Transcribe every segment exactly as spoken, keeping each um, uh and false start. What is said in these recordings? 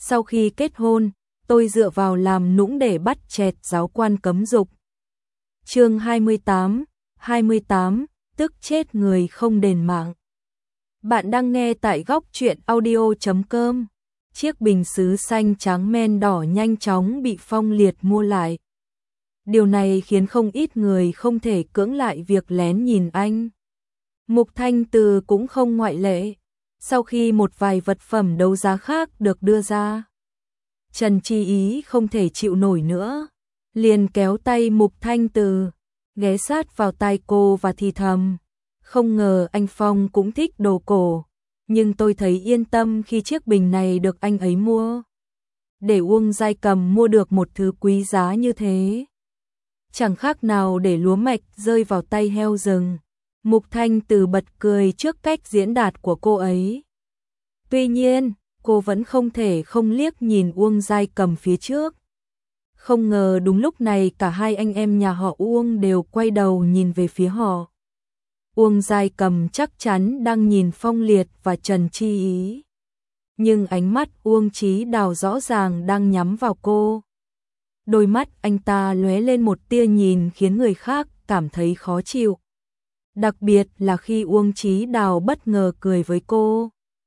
Sau khi kết hôn, tôi dựa vào làm nũng để bắt chẹt giáo quan cấm dục. Chương hai mươi tám, hai mươi tám, tức chết người không đền mạng. Bạn đang nghe tại góc truyện audio chấm com. Chiếc bình sứ xanh trắng men đỏ nhanh chóng bị Phong Liệt mua lại. Điều này khiến không ít người không thể cưỡng lại việc lén nhìn anh. Mục Thanh Từ cũng không ngoại lệ. Sau khi một vài vật phẩm đấu giá khác được đưa ra, Trần Chi Ý không thể chịu nổi nữa, liền kéo tay Mục Thanh Từ, ghé sát vào tai cô và thì thầm. Không ngờ anh Phong cũng thích đồ cổ, nhưng tôi thấy yên tâm khi chiếc bình này được anh ấy mua. Để Uông Giai Cầm mua được một thứ quý giá như thế, chẳng khác nào để lúa mạch rơi vào tay heo rừng. Mục Thanh Từ bật cười trước cách diễn đạt của cô ấy. Tuy nhiên, cô vẫn không thể không liếc nhìn Uông Giai Cầm phía trước. Không ngờ đúng lúc này cả hai anh em nhà họ Uông đều quay đầu nhìn về phía họ. Uông Giai Cầm chắc chắn đang nhìn Phong Liệt và Trần Chi Ý. Nhưng ánh mắt Uông Chí Đào rõ ràng đang nhắm vào cô. Đôi mắt anh ta lóe lên một tia nhìn khiến người khác cảm thấy khó chịu. Đặc biệt là khi Uông Chí Đào bất ngờ cười với cô.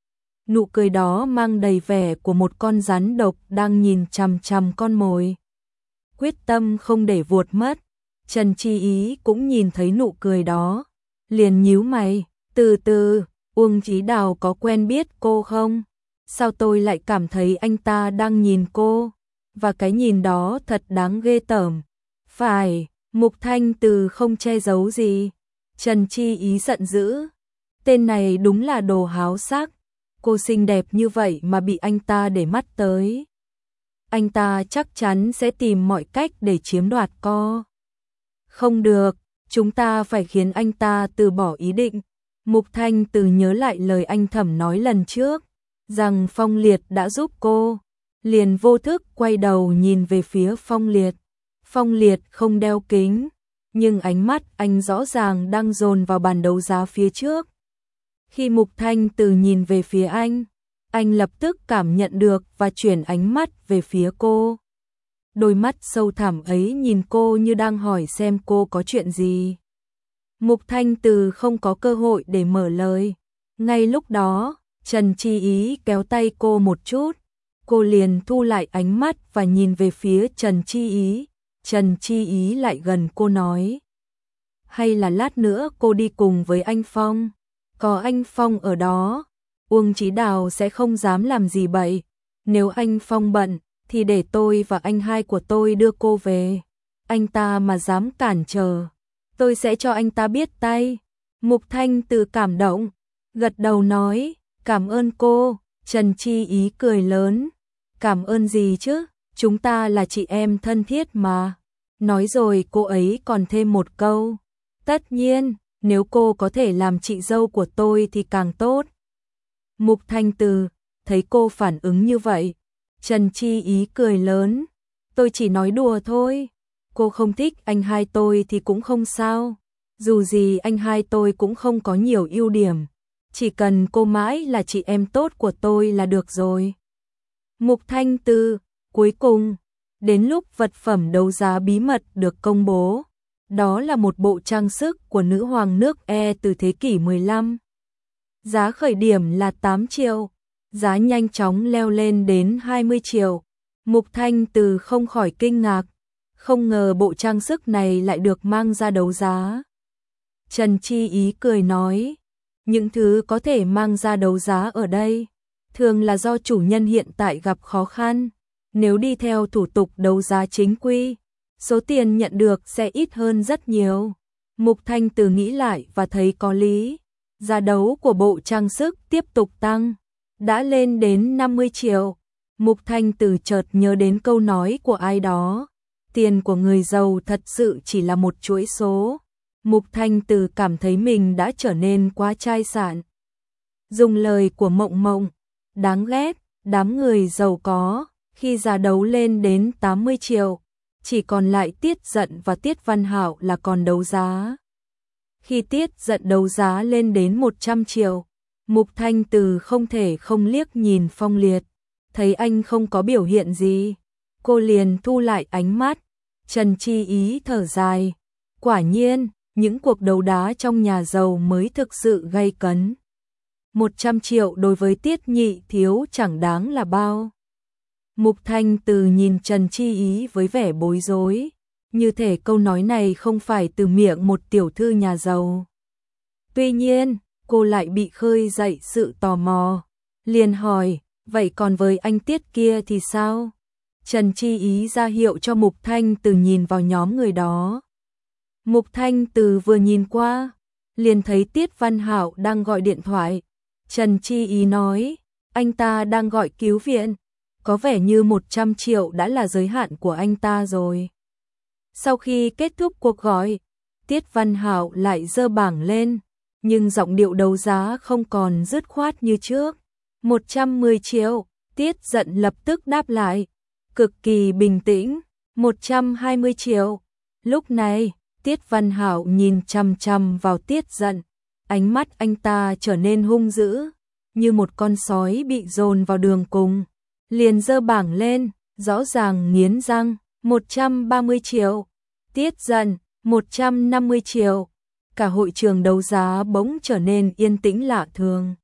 Nụ cười đó mang đầy vẻ của một con rắn độc đang nhìn chằm chằm con mồi. Quyết tâm không để vuột mất. Trần Chi Ý cũng nhìn thấy nụ cười đó, liền nhíu mày. Từ từ, Uông Chí Đào có quen biết cô không? Sao tôi lại cảm thấy anh ta đang nhìn cô? Và cái nhìn đó thật đáng ghê tởm. Phải, Mục Thanh Từ không che giấu gì. Trần Chi Ý giận dữ. Tên này đúng là đồ háo sắc. Cô xinh đẹp như vậy mà bị anh ta để mắt tới. Anh ta chắc chắn sẽ tìm mọi cách để chiếm đoạt cô. Không được, chúng ta phải khiến anh ta từ bỏ ý định. Mục Thanh Từ nhớ lại lời anh Thẩm nói lần trước, rằng Phong Liệt đã giúp cô. Liền vô thức quay đầu nhìn về phía Phong Liệt. Phong Liệt không đeo kính, nhưng ánh mắt anh rõ ràng đang dồn vào bàn đấu giá phía trước. Khi Mục Thanh Từ nhìn về phía anh, anh lập tức cảm nhận được và chuyển ánh mắt về phía cô. Đôi mắt sâu thẳm ấy nhìn cô như đang hỏi xem cô có chuyện gì. Mục Thanh Từ không có cơ hội để mở lời. Ngay lúc đó, Trần Chi Ý kéo tay cô một chút. Cô liền thu lại ánh mắt và nhìn về phía Trần Chi Ý. Trần Chi Ý lại gần cô nói. Hay là lát nữa cô đi cùng với anh Phong? Có anh Phong ở đó, Uông Chí Đào sẽ không dám làm gì bậy. Nếu anh Phong bận, thì để tôi và anh hai của tôi đưa cô về. Anh ta mà dám cản trở, tôi sẽ cho anh ta biết tay. Mục Thanh Từ cảm động, gật đầu nói, cảm ơn cô. Trần Chi Ý cười lớn, cảm ơn gì chứ, chúng ta là chị em thân thiết mà. Nói rồi cô ấy còn thêm một câu, tất nhiên, nếu cô có thể làm chị dâu của tôi thì càng tốt. Mục Thanh Từ thấy cô phản ứng như vậy, Trần Chi Ý cười lớn, tôi chỉ nói đùa thôi. Cô không thích anh hai tôi thì cũng không sao. Dù gì anh hai tôi cũng không có nhiều ưu điểm. Chỉ cần cô mãi là chị em tốt của tôi là được rồi. Mục Thanh Từ, cuối cùng, đến lúc vật phẩm đấu giá bí mật được công bố. Đó là một bộ trang sức của nữ hoàng nước E từ thế kỷ mười lăm. Giá khởi điểm là tám triệu, giá nhanh chóng leo lên đến hai mươi triệu. Mục Thanh Từ không khỏi kinh ngạc, không ngờ bộ trang sức này lại được mang ra đấu giá. Trần Chi Ý cười nói, những thứ có thể mang ra đấu giá ở đây, thường là do chủ nhân hiện tại gặp khó khăn. Nếu đi theo thủ tục đấu giá chính quy, số tiền nhận được sẽ ít hơn rất nhiều. Mục Thanh Từ nghĩ lại và thấy có lý. Giá đấu của bộ trang sức tiếp tục tăng, đã lên đến năm mươi triệu. Mục Thanh Từ chợt nhớ đến câu nói của ai đó, tiền của người giàu thật sự chỉ là một chuỗi số. Mục Thanh Từ cảm thấy mình đã trở nên quá chai sạn. Dùng lời của Mộng Mộng, đáng ghét, đám người giàu có, khi giá đấu lên đến tám mươi triệu, chỉ còn lại Tiết Giận và Tiết Văn Hạo là còn đấu giá. Khi Tiết Giận đấu giá lên đến một trăm triệu, Mục Thanh Từ không thể không liếc nhìn Phong Liệt. thấy anh không có biểu hiện gì, cô liền thu lại ánh mắt. Trần Chi Ý thở dài, quả nhiên, những cuộc đấu đá trong nhà giàu mới thực sự gay cấn. một trăm triệu đối với Tiết Nhị Thiếu chẳng đáng là bao. Mục Thanh Từ nhìn Trần Chi Ý với vẻ bối rối, như thể câu nói này không phải từ miệng một tiểu thư nhà giàu. Tuy nhiên, cô lại bị khơi dậy sự tò mò, liền hỏi, vậy còn với anh Tiết kia thì sao? Trần Chi Ý ra hiệu cho Mục Thanh Từ nhìn vào nhóm người đó. Mục Thanh Từ vừa nhìn qua, liền thấy Tiết Văn Hạo đang gọi điện thoại. Trần Chi Ý nói, anh ta đang gọi cứu viện, có vẻ như một trăm triệu đã là giới hạn của anh ta rồi. Sau khi kết thúc cuộc gọi, Tiết Văn Hạo lại giơ bảng lên, nhưng giọng điệu đấu giá không còn dứt khoát như trước. một trăm mười triệu, Tiết Giận lập tức đáp lại, cực kỳ bình tĩnh, một trăm hai mươi triệu. Lúc này, Tiết Văn Hạo nhìn chằm chằm vào Tiết Giận, ánh mắt anh ta trở nên hung dữ, như một con sói bị dồn vào đường cùng. Liền giơ bảng lên, rõ ràng nghiến răng, một trăm ba mươi triệu. Tiết Giận, một trăm năm mươi triệu. Cả hội trường đấu giá bỗng trở nên yên tĩnh lạ thường.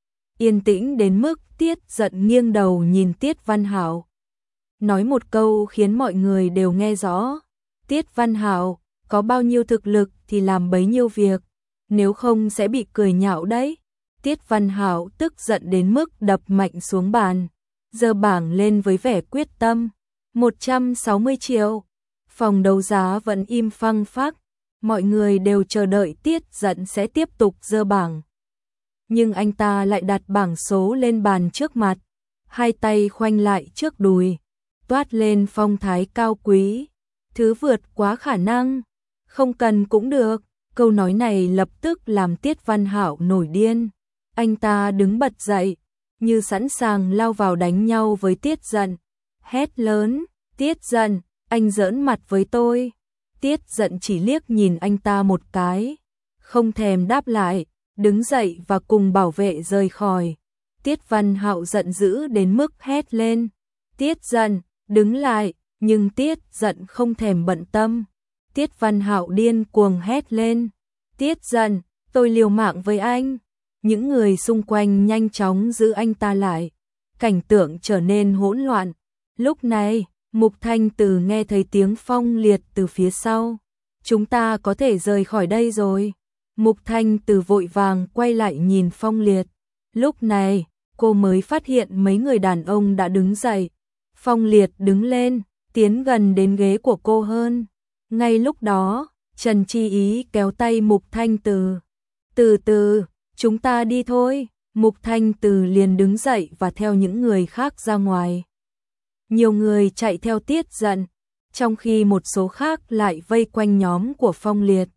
Yên tĩnh đến mức Tiết Giận nghiêng đầu nhìn Tiết Văn Hạo, nói một câu khiến mọi người đều nghe rõ. Tiết Văn Hạo, có bao nhiêu thực lực thì làm bấy nhiêu việc, nếu không sẽ bị cười nhạo đấy. Tiết Văn Hạo tức giận đến mức đập mạnh xuống bàn, giơ bảng lên với vẻ quyết tâm. một trăm sáu mươi triệu. Phòng đấu giá vẫn im phăng phắc, mọi người đều chờ đợi Tiết Giận sẽ tiếp tục giơ bảng. Nhưng anh ta lại đặt bảng số lên bàn trước mặt, hai tay khoanh lại trước đùi, toát lên phong thái cao quý. Thứ vượt quá khả năng, không cần cũng được. Câu nói này lập tức làm Tiết Văn Hạo nổi điên. Anh ta đứng bật dậy, như sẵn sàng lao vào đánh nhau với Tiết Giận. Hét lớn, Tiết Giận, anh giỡn mặt với tôi. Tiết Giận chỉ liếc nhìn anh ta một cái, không thèm đáp lại, đứng dậy và cùng bảo vệ rời khỏi. Tiết Văn Hạo giận dữ đến mức hét lên, Tiết Giận, đứng lại, nhưng Tiết Giận không thèm bận tâm. Tiết Văn Hạo điên cuồng hét lên, Tiết Giận, tôi liều mạng với anh. Những người xung quanh nhanh chóng giữ anh ta lại, cảnh tượng trở nên hỗn loạn. Lúc này, Mục Thanh Từ nghe thấy tiếng Phong Liệt từ phía sau. Chúng ta có thể rời khỏi đây rồi. Mục Thanh Từ vội vàng quay lại nhìn Phong Liệt. Lúc này, cô mới phát hiện mấy người đàn ông đã đứng dậy. Phong Liệt đứng lên, tiến gần đến ghế của cô hơn. Ngay lúc đó, Trần Chi Ý kéo tay Mục Thanh Từ. Từ từ, chúng ta đi thôi. Mục Thanh Từ liền đứng dậy và theo những người khác ra ngoài. Nhiều người chạy theo Tiết Giận, trong khi một số khác lại vây quanh nhóm của Phong Liệt.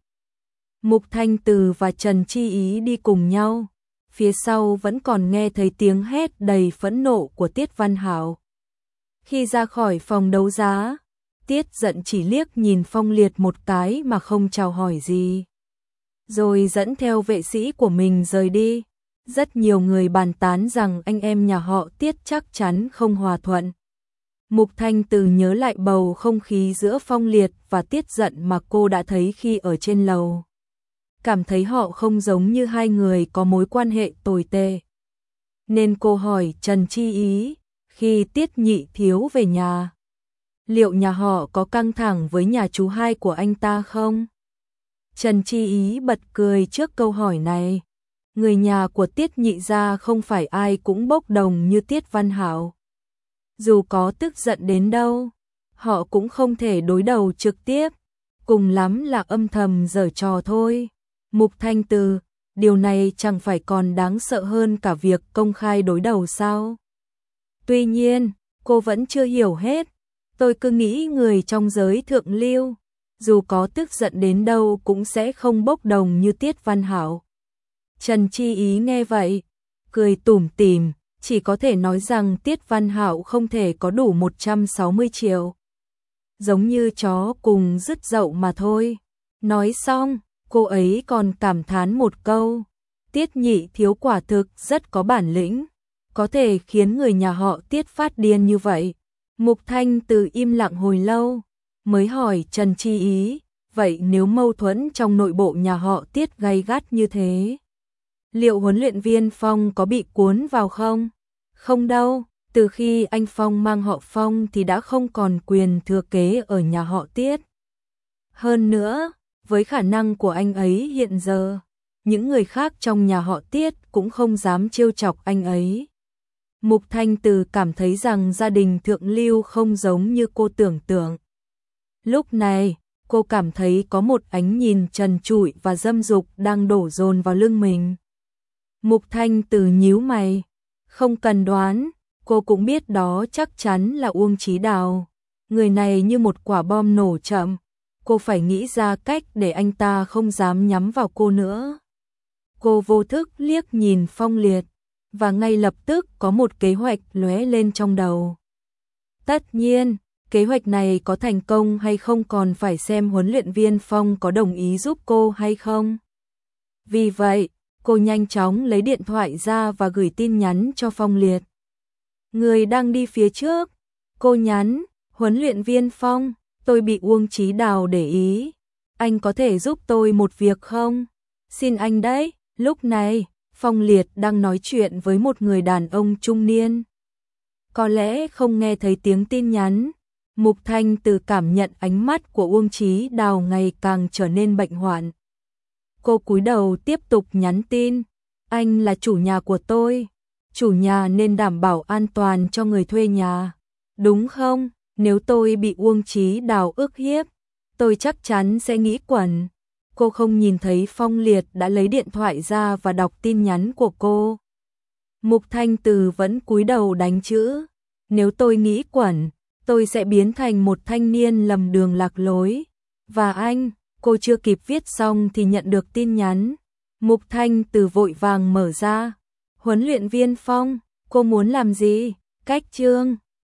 Mục Thanh Từ và Trần Chi Ý đi cùng nhau, phía sau vẫn còn nghe thấy tiếng hét đầy phẫn nộ của Tiết Văn Hạo. Khi ra khỏi phòng đấu giá, Tiết Giận chỉ liếc nhìn Phong Liệt một cái mà không chào hỏi gì, rồi dẫn theo vệ sĩ của mình rời đi. Rất nhiều người bàn tán rằng anh em nhà họ Tiết chắc chắn không hòa thuận. Mục Thanh Từ nhớ lại bầu không khí giữa Phong Liệt và Tiết Giận mà cô đã thấy khi ở trên lầu. Cảm thấy họ không giống như hai người có mối quan hệ tồi tệ. Nên cô hỏi Trần Chi Ý, khi Tiết Nhị Thiếu về nhà, liệu nhà họ có căng thẳng với nhà chú hai của anh ta không? Trần Chi Ý bật cười trước câu hỏi này. Người nhà của Tiết Nhị gia không phải ai cũng bốc đồng như Tiết Văn Hạo. Dù có tức giận đến đâu, họ cũng không thể đối đầu trực tiếp, cùng lắm là âm thầm giở trò thôi. Mục Thanh Từ, điều này chẳng phải còn đáng sợ hơn cả việc công khai đối đầu sao? Tuy nhiên, cô vẫn chưa hiểu hết. Tôi cứ nghĩ người trong giới thượng lưu, dù có tức giận đến đâu cũng sẽ không bốc đồng như Tiết Văn Hạo. Trần Chi Ý nghe vậy, cười tủm tỉm, chỉ có thể nói rằng Tiết Văn Hạo không thể có đủ một trăm sáu mươi triệu. Giống như chó cùng rứt dậu mà thôi. Nói xong, cô ấy còn cảm thán một câu, Tiết Nhị Thiếu quả thực rất có bản lĩnh. có thể khiến người nhà họ Tiết phát điên như vậy? Mục Thanh Từ im lặng hồi lâu, mới hỏi Trần Chi Ý, vậy nếu mâu thuẫn trong nội bộ nhà họ Tiết gay gắt như thế, liệu huấn luyện viên Phong có bị cuốn vào không? Không đâu, từ khi anh Phong mang họ Phong thì đã không còn quyền thừa kế ở nhà họ Tiết. Hơn nữa, với khả năng của anh ấy hiện giờ, những người khác trong nhà họ Tiết cũng không dám trêu chọc anh ấy. Mục Thanh Từ cảm thấy rằng gia đình thượng lưu không giống như cô tưởng tượng. Lúc này, cô cảm thấy có một ánh nhìn trần trụi và dâm dục đang đổ dồn vào lưng mình. Mục Thanh Từ nhíu mày, không cần đoán, cô cũng biết đó chắc chắn là Uông Chí Đào. Người này như một quả bom nổ chậm, cô phải nghĩ ra cách để anh ta không dám nhắm vào cô nữa. Cô vô thức liếc nhìn Phong Liệt, và ngay lập tức có một kế hoạch lóe lên trong đầu. Tất nhiên, kế hoạch này có thành công hay không còn phải xem huấn luyện viên Phong có đồng ý giúp cô hay không. Vì vậy, cô nhanh chóng lấy điện thoại ra và gửi tin nhắn cho Phong Liệt. Người đang đi phía trước, cô nhắn, huấn luyện viên Phong, tôi bị Uông Chí Đào để ý. Anh có thể giúp tôi một việc không? Xin anh đấy. Lúc này, Phong Liệt đang nói chuyện với một người đàn ông trung niên. Có lẽ không nghe thấy tiếng tin nhắn. Mục Thanh Từ cảm nhận ánh mắt của Uông Chí Đào ngày càng trở nên bệnh hoạn. Cô cúi đầu tiếp tục nhắn tin. Anh là chủ nhà của tôi. Chủ nhà nên đảm bảo an toàn cho người thuê nhà. Đúng không? Nếu tôi bị Uông Chí Đào ức hiếp, tôi chắc chắn sẽ nghĩ quẩn. Cô không nhìn thấy Phong Liệt đã lấy điện thoại ra và đọc tin nhắn của cô. Mục Thanh Từ vẫn cúi đầu đánh chữ. Nếu tôi nghĩ quẩn, tôi sẽ biến thành một thanh niên lầm đường lạc lối. Và anh, cô chưa kịp viết xong thì nhận được tin nhắn. Mục Thanh Từ vội vàng mở ra. Huấn luyện viên Phong, cô muốn làm gì? Cách chương